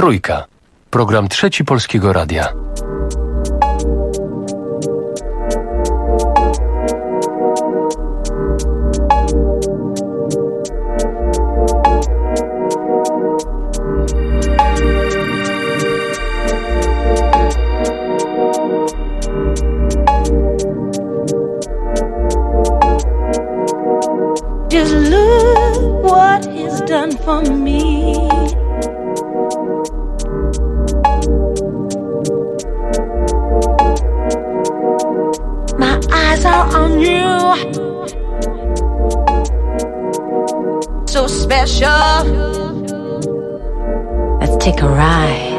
Trójka. Program Trzeci Polskiego Radia. Just look what he's done for me. My eyes are on you, so special. Let's take a ride.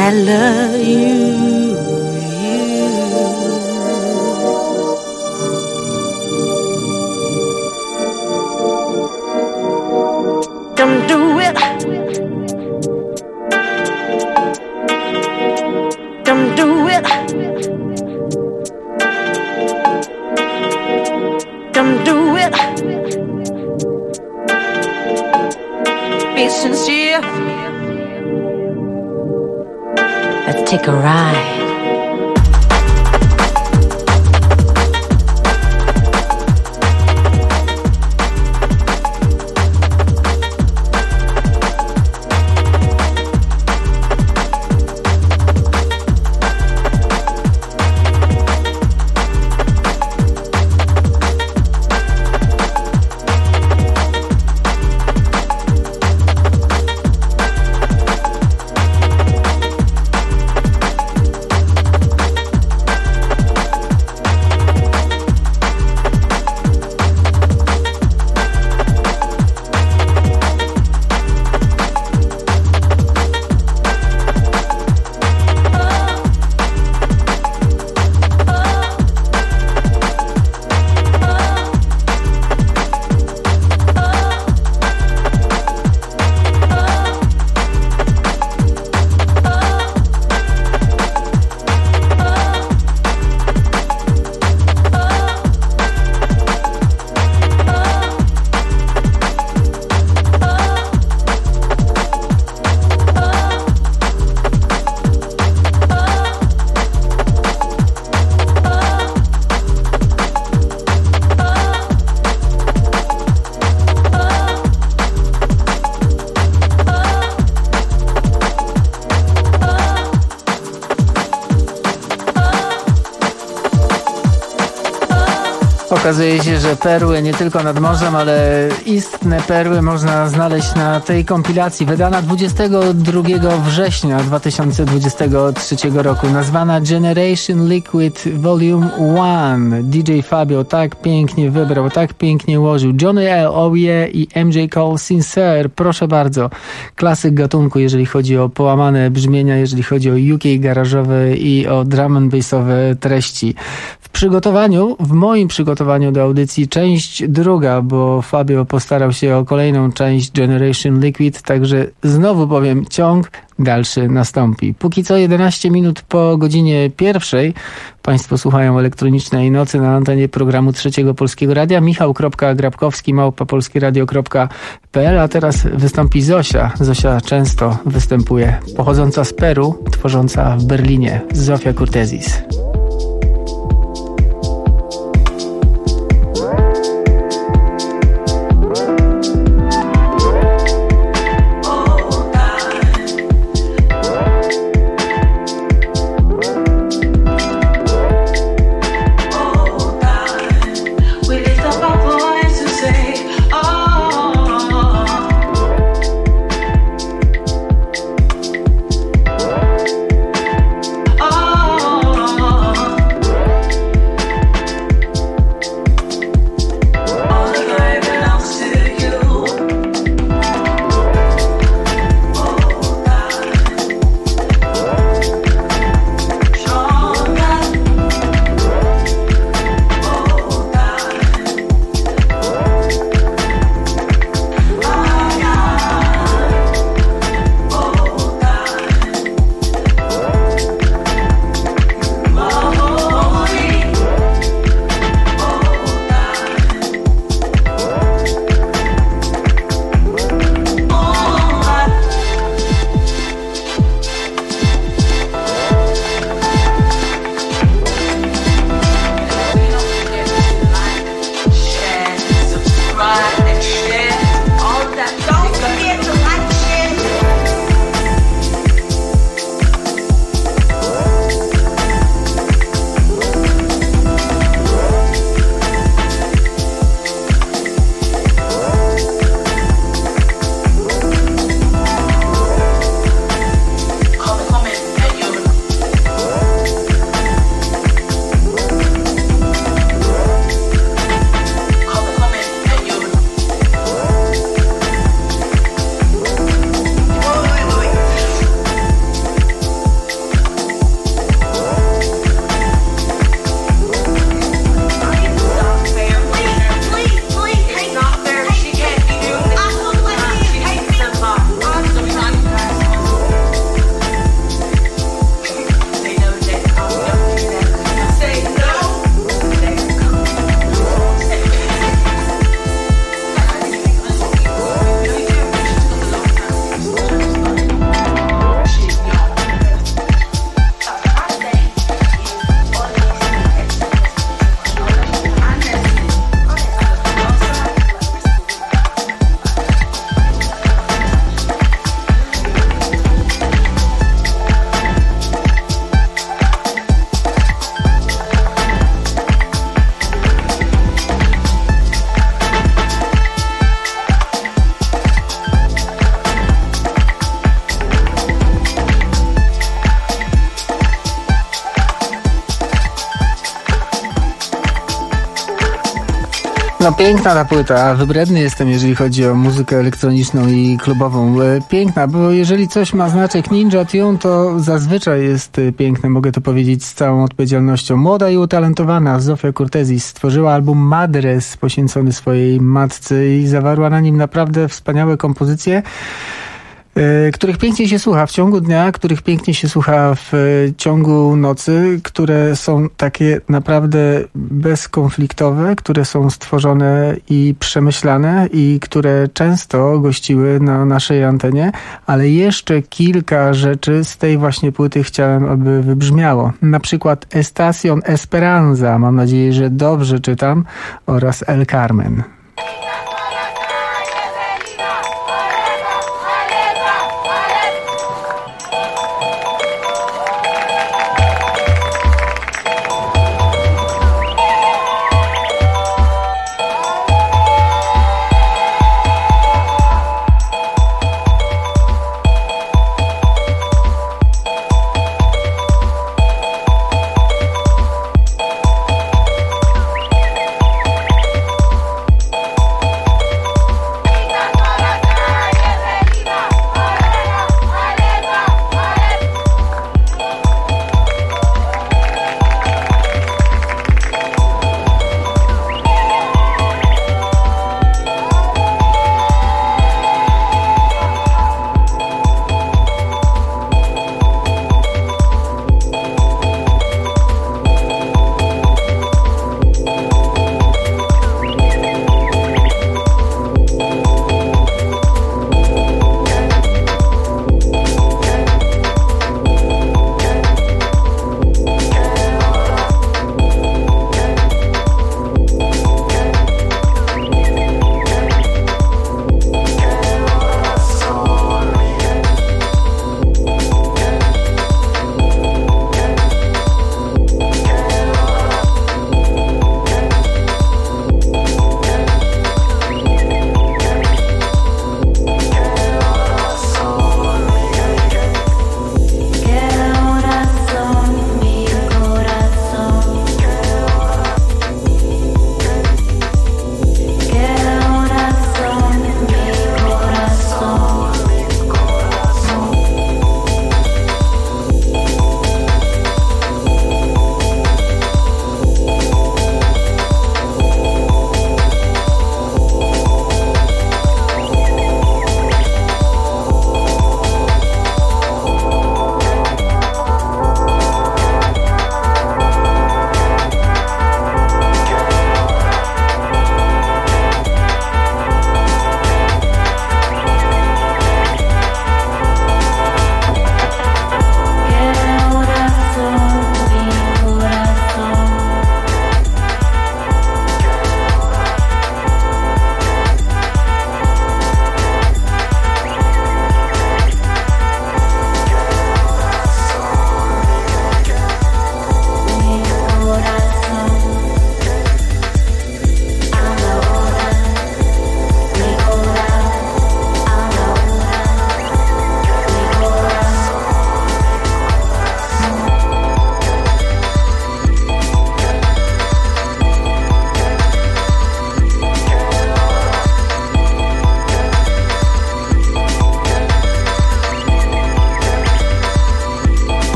I love you. Don't do it. Don't do it. Don't do it. Be sincere. Let's take a ride. Okazuje się, że perły nie tylko nad morzem, ale istne perły można znaleźć na tej kompilacji, wydana 22 września 2023 roku, nazwana Generation Liquid Volume 1. DJ Fabio tak pięknie wybrał, tak pięknie ułożył. Johnny L. Owie i MJ Cole Sincere, proszę bardzo. Klasyk gatunku, jeżeli chodzi o połamane brzmienia, jeżeli chodzi o UK garażowe i o drum and bassowe treści. W moim przygotowaniu do audycji część druga, bo Fabio postarał się o kolejną część Generation Liquid, także znowu powiem, ciąg dalszy nastąpi. Póki co 11 minut po godzinie 1 Państwo słuchają Elektronicznej Nocy na antenie programu Trzeciego Polskiego Radia. Michał.Grabkowski @polskieradio.pl. A teraz wystąpi Zosia. Zosia często występuje. Pochodząca z Peru, tworząca w Berlinie. Zofia Cortezis. Oh No piękna ta płyta, wybredny jestem, jeżeli chodzi o muzykę elektroniczną i klubową. Piękna, bo jeżeli coś ma znaczek Ninja Tune, to zazwyczaj jest piękne, mogę to powiedzieć z całą odpowiedzialnością. Młoda i utalentowana Zofia Cortezis stworzyła album Madres poświęcony swojej matce i zawarła na nim naprawdę wspaniałe kompozycje, których pięknie się słucha w ciągu dnia, których pięknie się słucha w ciągu nocy, które są takie naprawdę bezkonfliktowe, które są stworzone i przemyślane i które często gościły na naszej antenie, ale jeszcze kilka rzeczy z tej właśnie płyty chciałem, aby wybrzmiało. Na przykład Estación Esperanza, mam nadzieję, że dobrze czytam, oraz El Carmen.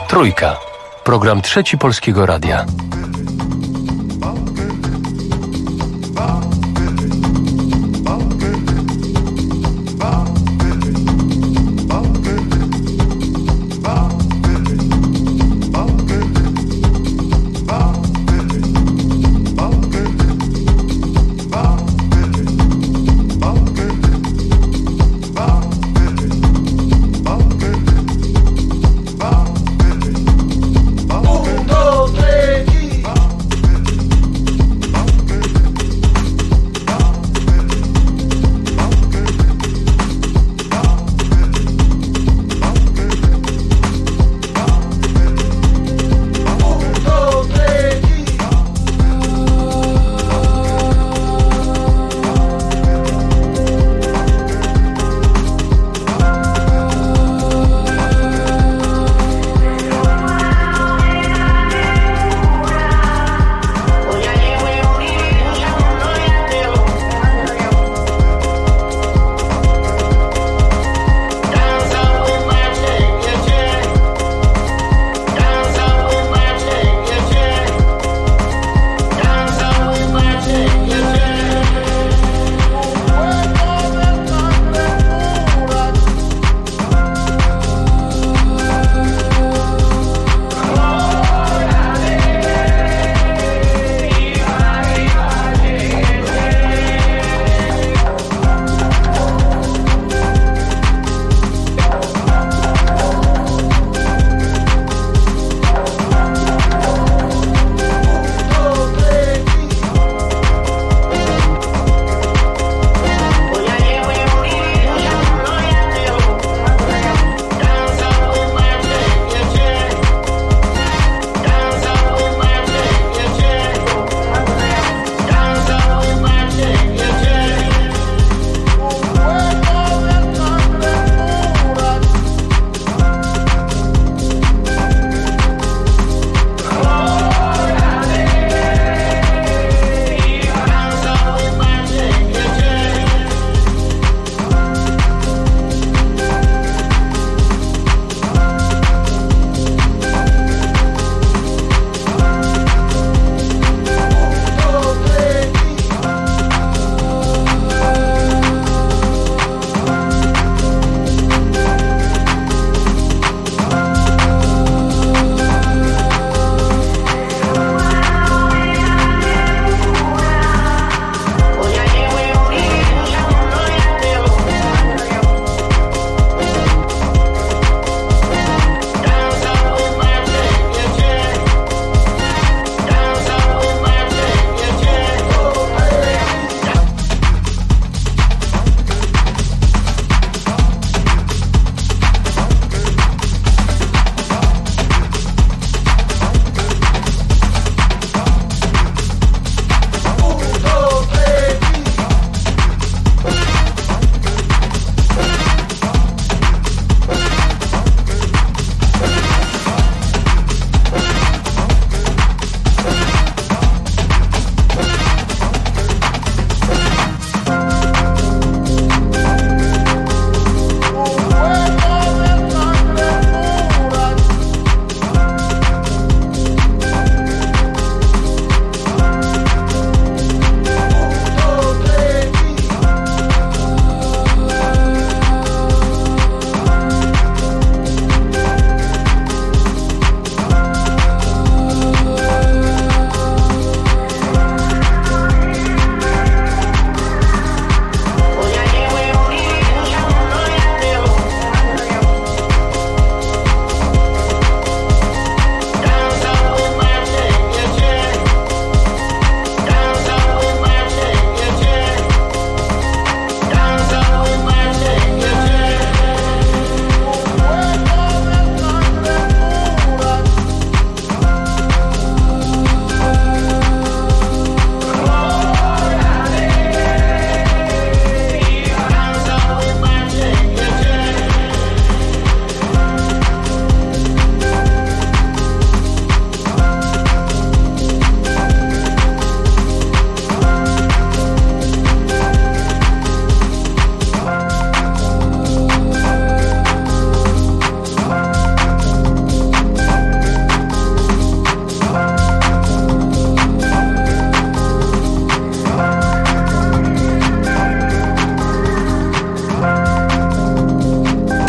Trójka. Program Trzeci Polskiego Radia. Un, dos, tres y...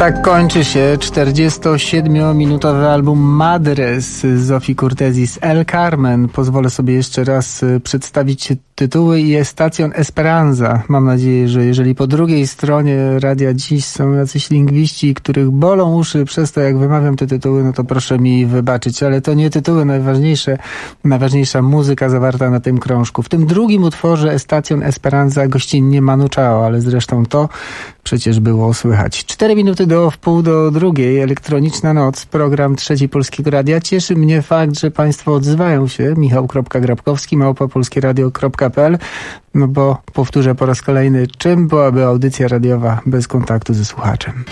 Tak kończy się 47-minutowy album Madres Zofii Cortezi z El Carmen. Pozwolę sobie jeszcze raz przedstawić tytuły i Estación Esperanza. Mam nadzieję, że jeżeli po drugiej stronie Radia Dziś są jacyś lingwiści, których bolą uszy przez to, jak wymawiam te tytuły, no to proszę mi wybaczyć, ale to nie tytuły najważniejsza muzyka zawarta na tym krążku. W tym drugim utworze Estación Esperanza gościnnie Manu Chao, ale zresztą to przecież było słychać. 4 minuty do wpół do drugiej, elektroniczna noc, program Trzeci Polskiego Radia. Cieszy mnie fakt, że Państwo odzywają się. michał.grabkowski@polskieradio.pl. No bo powtórzę po raz kolejny, czym byłaby audycja radiowa bez kontaktu ze słuchaczem?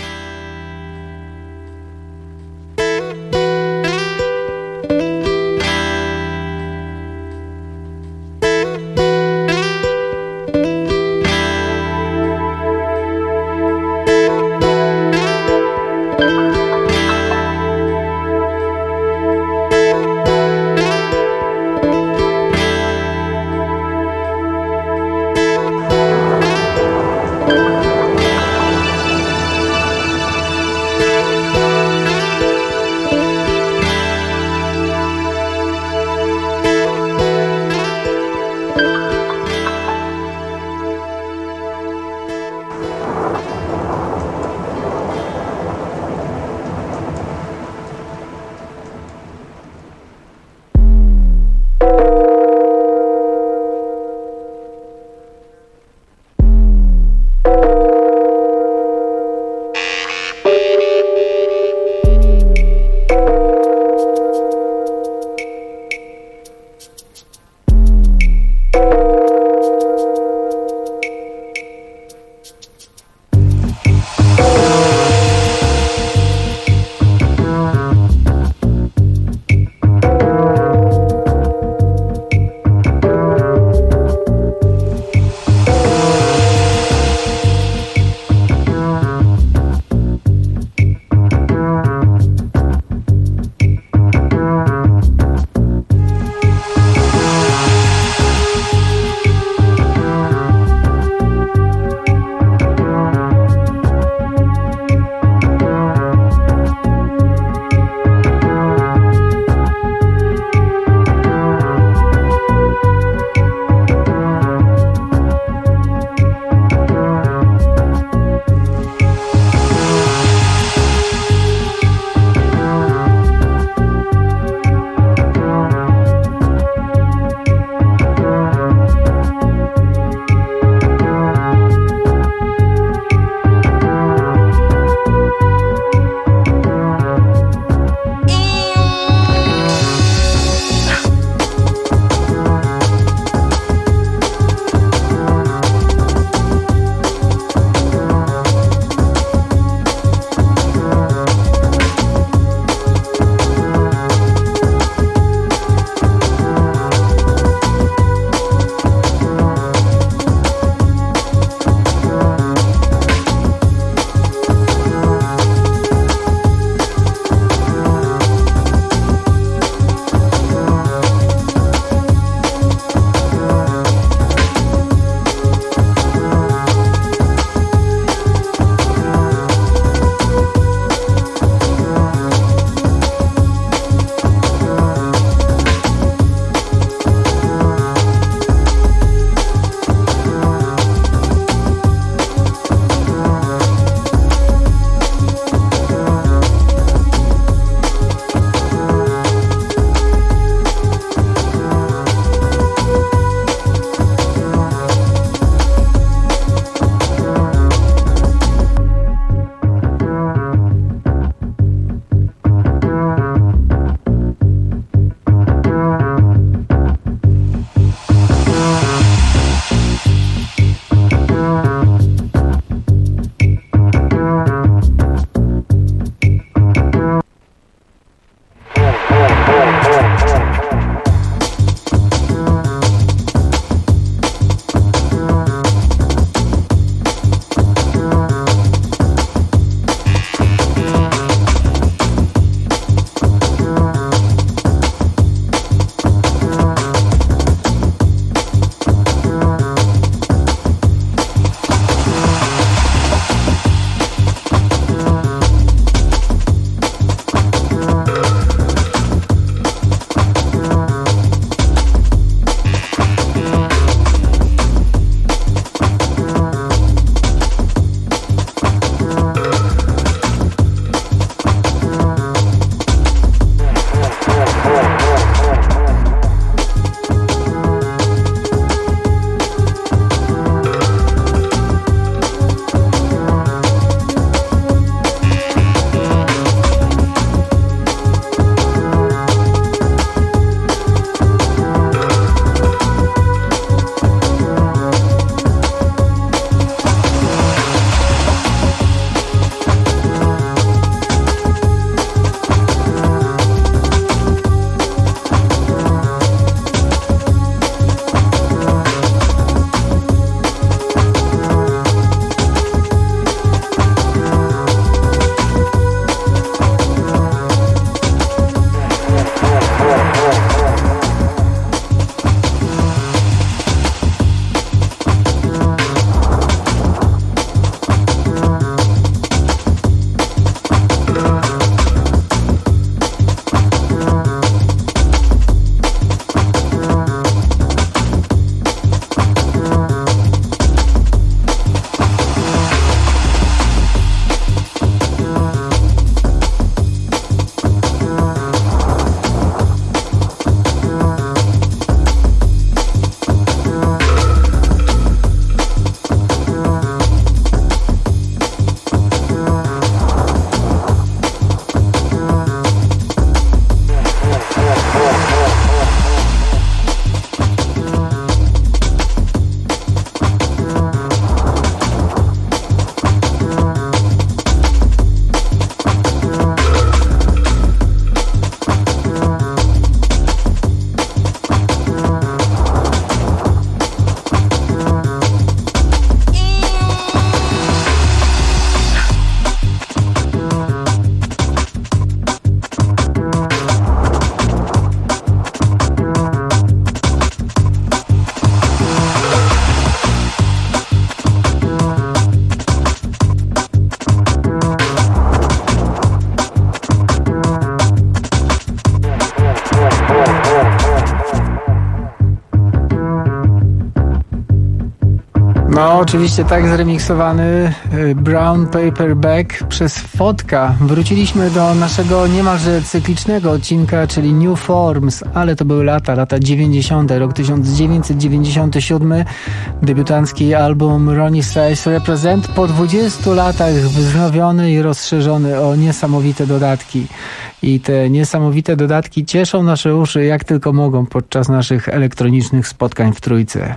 No, oczywiście tak zremiksowany Brown Paperback przez Fotka. Wróciliśmy do naszego niemalże cyklicznego odcinka, czyli New Forms, ale to były lata 90. Rok 1997, debiutancki album Ronnie Size Represent, po 20 latach wznowiony i rozszerzony o niesamowite dodatki. I te niesamowite dodatki cieszą nasze uszy jak tylko mogą podczas naszych elektronicznych spotkań w Trójce.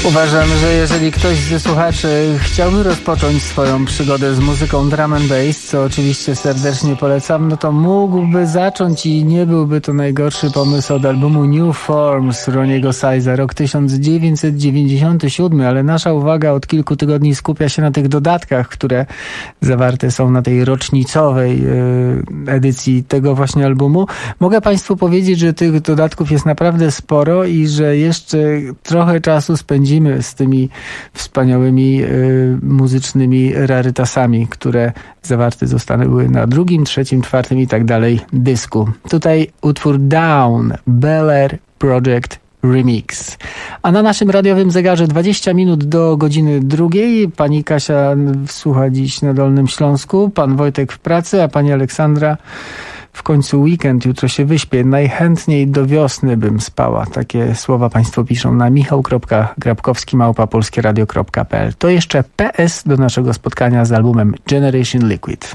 Uważam, że jeżeli ktoś ze słuchaczy chciałby rozpocząć swoją przygodę z muzyką drum and bass, co oczywiście serdecznie polecam, no to mógłby zacząć i nie byłby to najgorszy pomysł od albumu New Forms Roniego Size'a, rok 1997, ale nasza uwaga od kilku tygodni skupia się na tych dodatkach, które zawarte są na tej rocznicowej edycji tego właśnie albumu. Mogę Państwu powiedzieć, że tych dodatków jest naprawdę sporo i że jeszcze trochę czasu spędzimy z tymi wspaniałymi muzycznymi rarytasami, które zawarte zostały na 2., 3., 4. i tak dalej dysku. Tutaj utwór Down, Bel Air Project Remix. A na naszym radiowym zegarze 20 minut do godziny 2. Pani Kasia słucha dziś na Dolnym Śląsku, pan Wojtek w pracy, a pani Aleksandra w końcu weekend, jutro się wyśpię. Najchętniej do wiosny bym spała. Takie słowa Państwo piszą na michał.grabkowski@polskieradio.pl. To jeszcze PS do naszego spotkania z albumem Generation Liquid.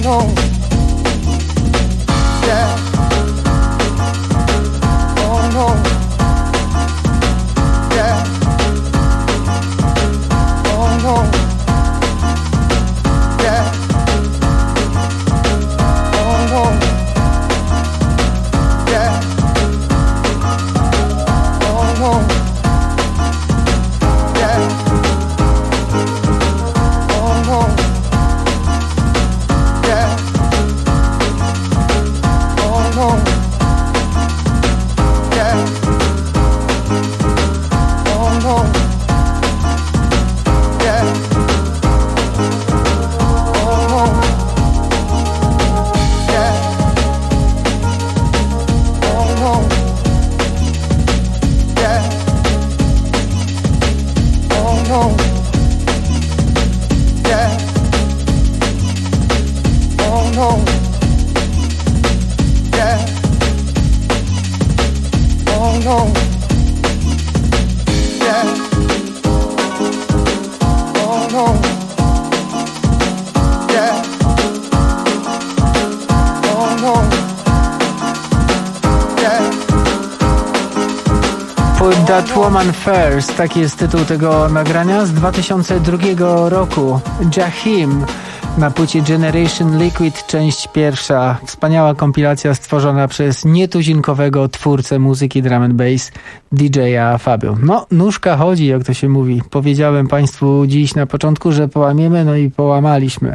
That Woman First, taki jest tytuł tego nagrania z 2002 roku. Jahim na płycie Generation Liquid, część pierwsza. Wspaniała kompilacja stworzona przez nietuzinkowego twórcę muzyki drum and bass DJ-a Fabio. No, nóżka chodzi, jak to się mówi. Powiedziałem Państwu dziś na początku, że połamiemy, no i połamaliśmy.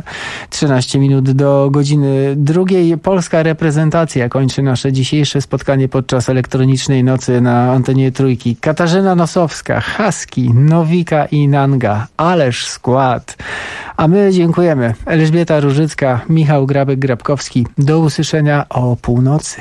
13 minut do godziny drugiej. Polska reprezentacja kończy nasze dzisiejsze spotkanie podczas elektronicznej nocy na antenie Trójki. Katarzyna Nosowska, Husky, Nowika i Nanga. Ależ skład. A my dziękujemy. Elżbieta Różycka, Michał Grabek-Grabkowski. Do usłyszenia o północy.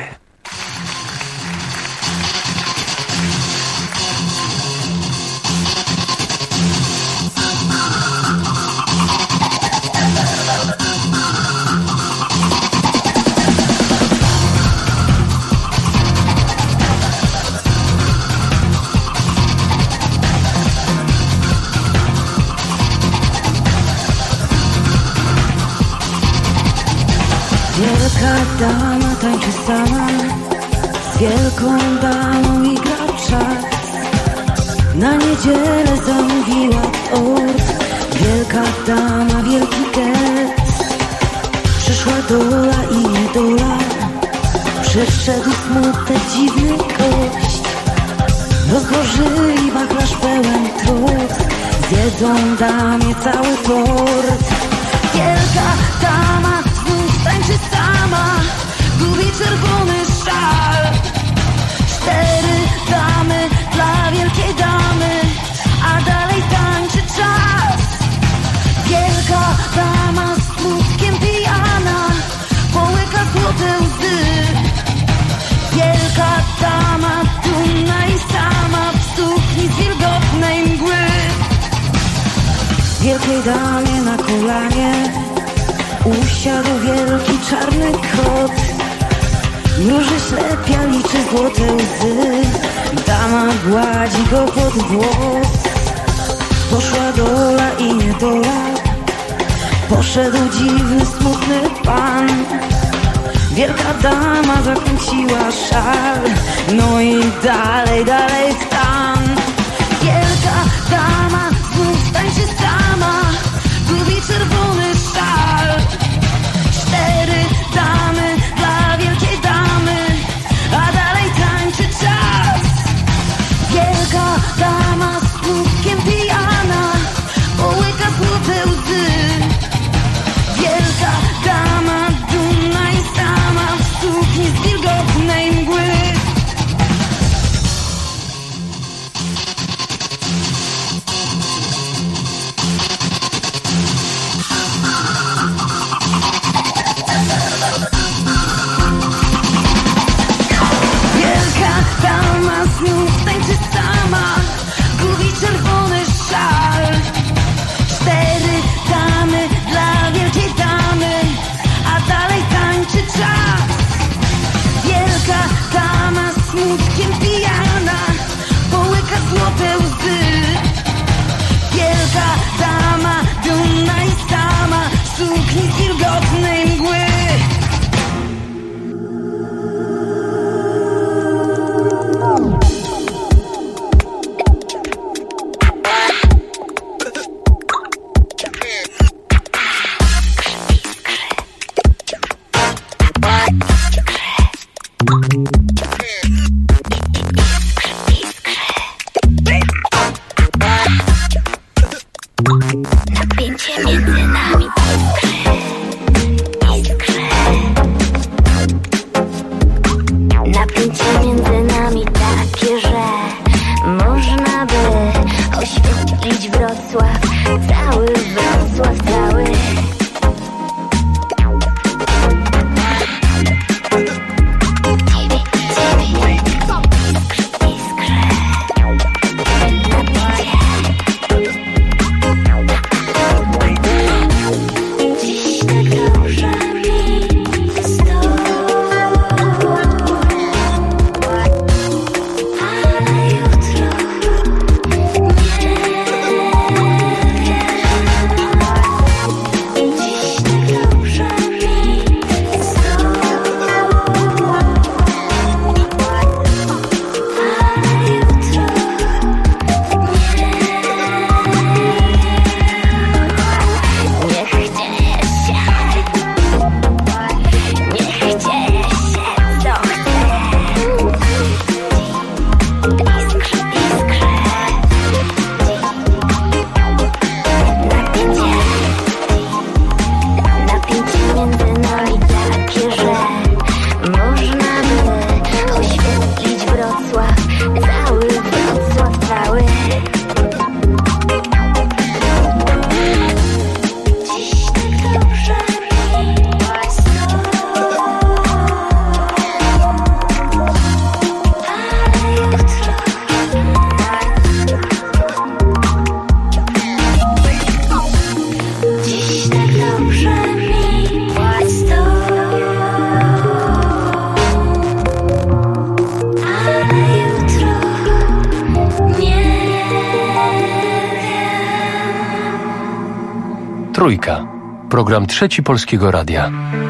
Wielka dama tańczy sama, z wielką damą i gra w czas. Na niedzielę zamówiła ort, wielka dama, wielki gest. Przyszła dola i niedola, przeszedł smutek, dziwny gość. Rozłożyli wachlarz pełen trosk, zjedzą damie cały tort. Wielka dama tańczy sama, gubi czerwony szal. 4 damy dla wielkiej damy, a dalej tańczy czas. Wielka dama z smutkiem pijana, połyka złote łzy. Wielka dama dumna i sama, w sukni z wilgotnej mgły. Wielkiej damie na kolanie usiadł wielki czarny kot. Mruży ślepia, liczy złote łzy. Dama gładzi go pod włos. Poszła dola i niedola, poszedł dziwny, smutny pan. Wielka dama zakręciła szal, no i dalej, dalej w tam. Wielka dama znów tańczy sama, gubi czerwony szal. 4 damy dla wielkiej damy, a dalej tańczy czas. Wielka dama z smutkiem pijana, połyka złote łzy. Wielka dama dumna i sama, w sukni z wilgotnej mgły. Dama znów tańczy sama, gubi czerwony szal. 4 damy dla wielkiej damy, a dalej tańczy czas. Wielka dama z smutkiem pijana, połyka złote łzy. Wielka dama dumna i sama, w sukni z wilgotnej mgły. Napięcie między nami napięcie między nami takie, że można by oświetlić Wrocław, cały Wrocław, cały. Trójka. Program Trzeci Polskiego Radia.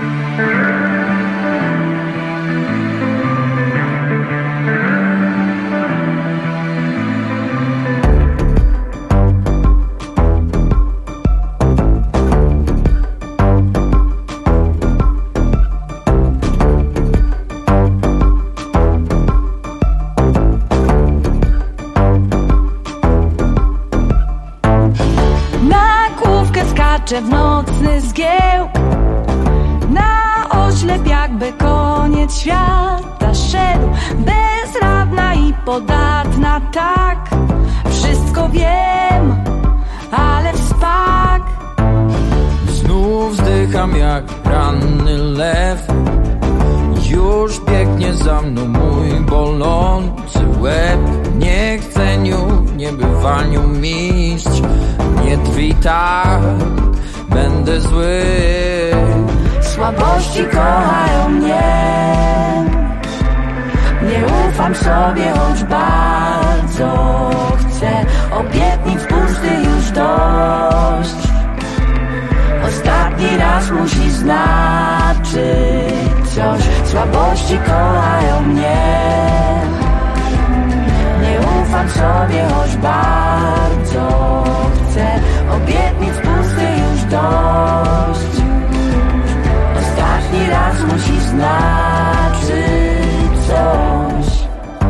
W nocny zgiełk na oślep jakby koniec świata szedł, bezradna i podatna, tak, wszystko wiem, ale wspak. Znów wzdycham jak ranny lew, już biegnie za mną mój bolący łeb. Nie chceniu, nie bywaniu mistrz, nie drwi tak, będę zły. Słabości kochają mnie, nie ufam sobie, choć bardzo chcę. Obietnic pustych już dość, ostatni raz musi znaczyć coś. Słabości kochają mnie, nie ufam sobie, choć bardzo chcę. Obietnic pustych już dość, ostatni raz musi znaczyć coś.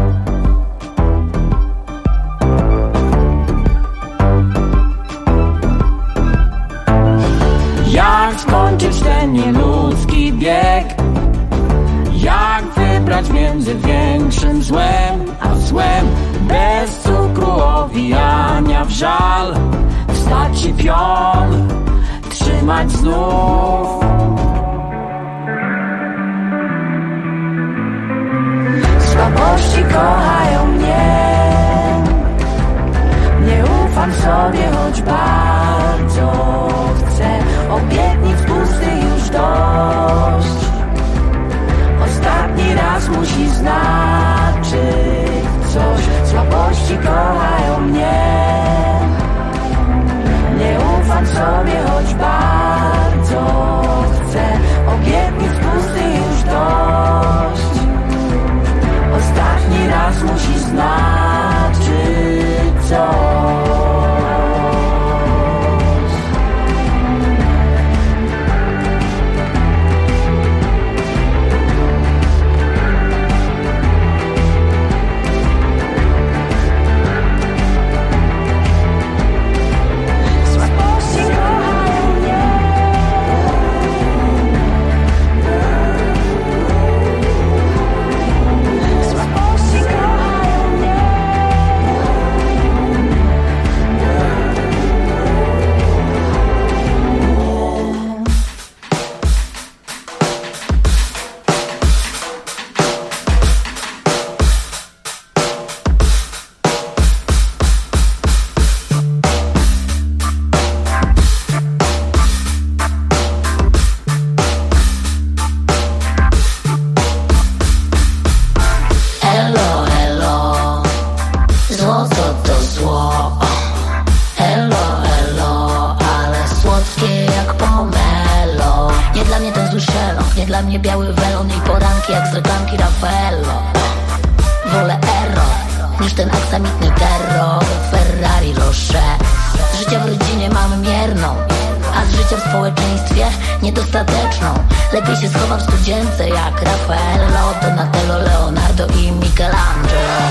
Jak skończyć ten nieludzki bieg? Jak wybrać między większym złem a złem? Bez cukru owijania w żal, wstać i pion trzymać znów. Słabości kochają mnie, nie ufam sobie, choć bardzo chcę. Obietnic pustych już dość, ostatni raz musi znaczyć coś. Słabości kochają mnie, nie ufam sobie, choć bardzo chcę. Obietnic pustych już dość, ostatni raz musi znaczyć coś. dla mnie biały welon i poranki jak z rekanki Raffaello. Wolę error niż ten aksamitny terror. Ferrari Rocher. Z życia w rodzinie mam mierną, a z życia w społeczeństwie niedostateczną. Lepiej się schowam w studzience jak Raffaello, Donatello, Leonardo i Michelangelo.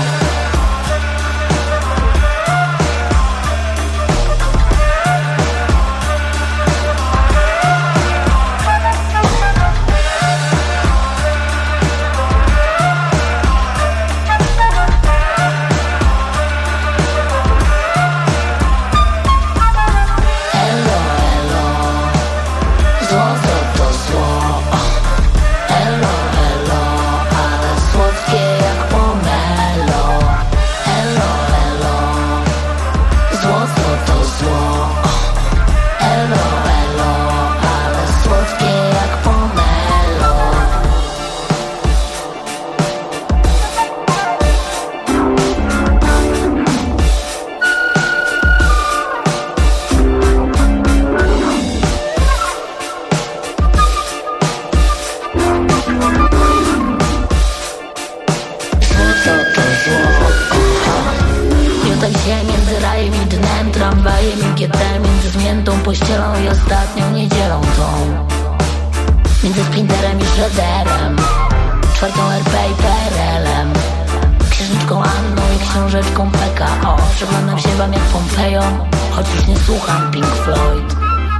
Pościelą i ostatnią niedzielą tą. Między Sprinterem i Shredderem, czwartą RP i PRL-em, księżniczką Anną i książeczką PKO. Przeglądam się wam jak Pompeją, choć już nie słucham Pink Floyd.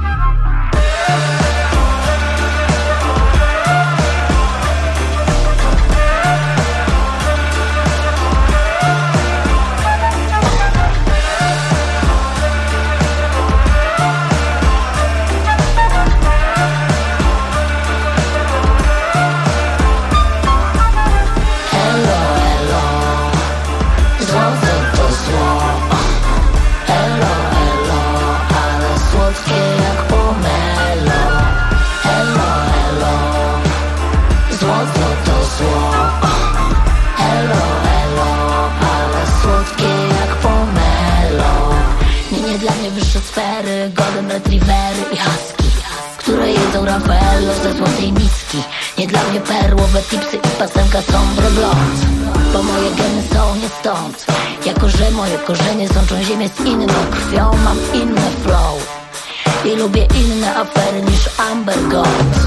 Golden Retrievery i husky, które jedzą Raffaello ze złotej miski. Nie dla mnie perłowe tipsy i pasemka Sombre Blond, bo moje geny są nie stąd. Jako że moje korzenie sączą ziemię z inną krwią, mam inny flow i lubię inne afery niż Amber Gold.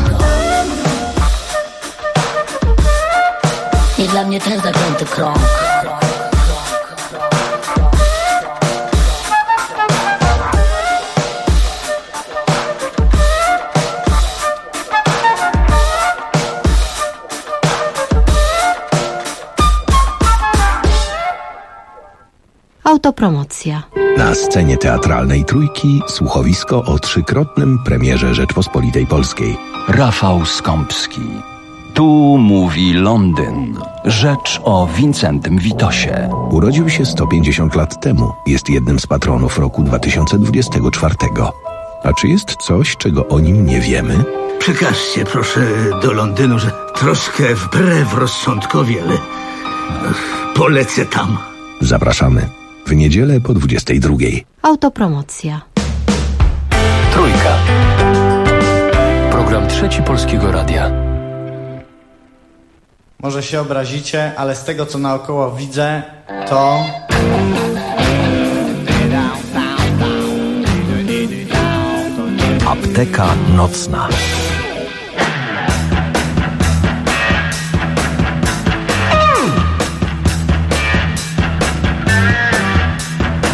Nie dla mnie ten zaklęty krąg. Autopromocja. Na scenie teatralnej Trójki słuchowisko o 3-krotnym premierze Rzeczpospolitej Polskiej. Rafał Skąpski. Tu mówi Londyn. Rzecz o Wincentym Witosie. Urodził się 150 lat temu. Jest jednym z patronów roku 2024. A czy jest coś, czego o nim nie wiemy? Przekażcie proszę do Londynu, że troszkę wbrew rozsądkowi, ale polecę tam. Zapraszamy. W niedzielę po 22. Autopromocja. Trójka. Program Trzeci Polskiego Radia. Może się obrazicie, ale z tego co naokoło widzę, to... Apteka nocna.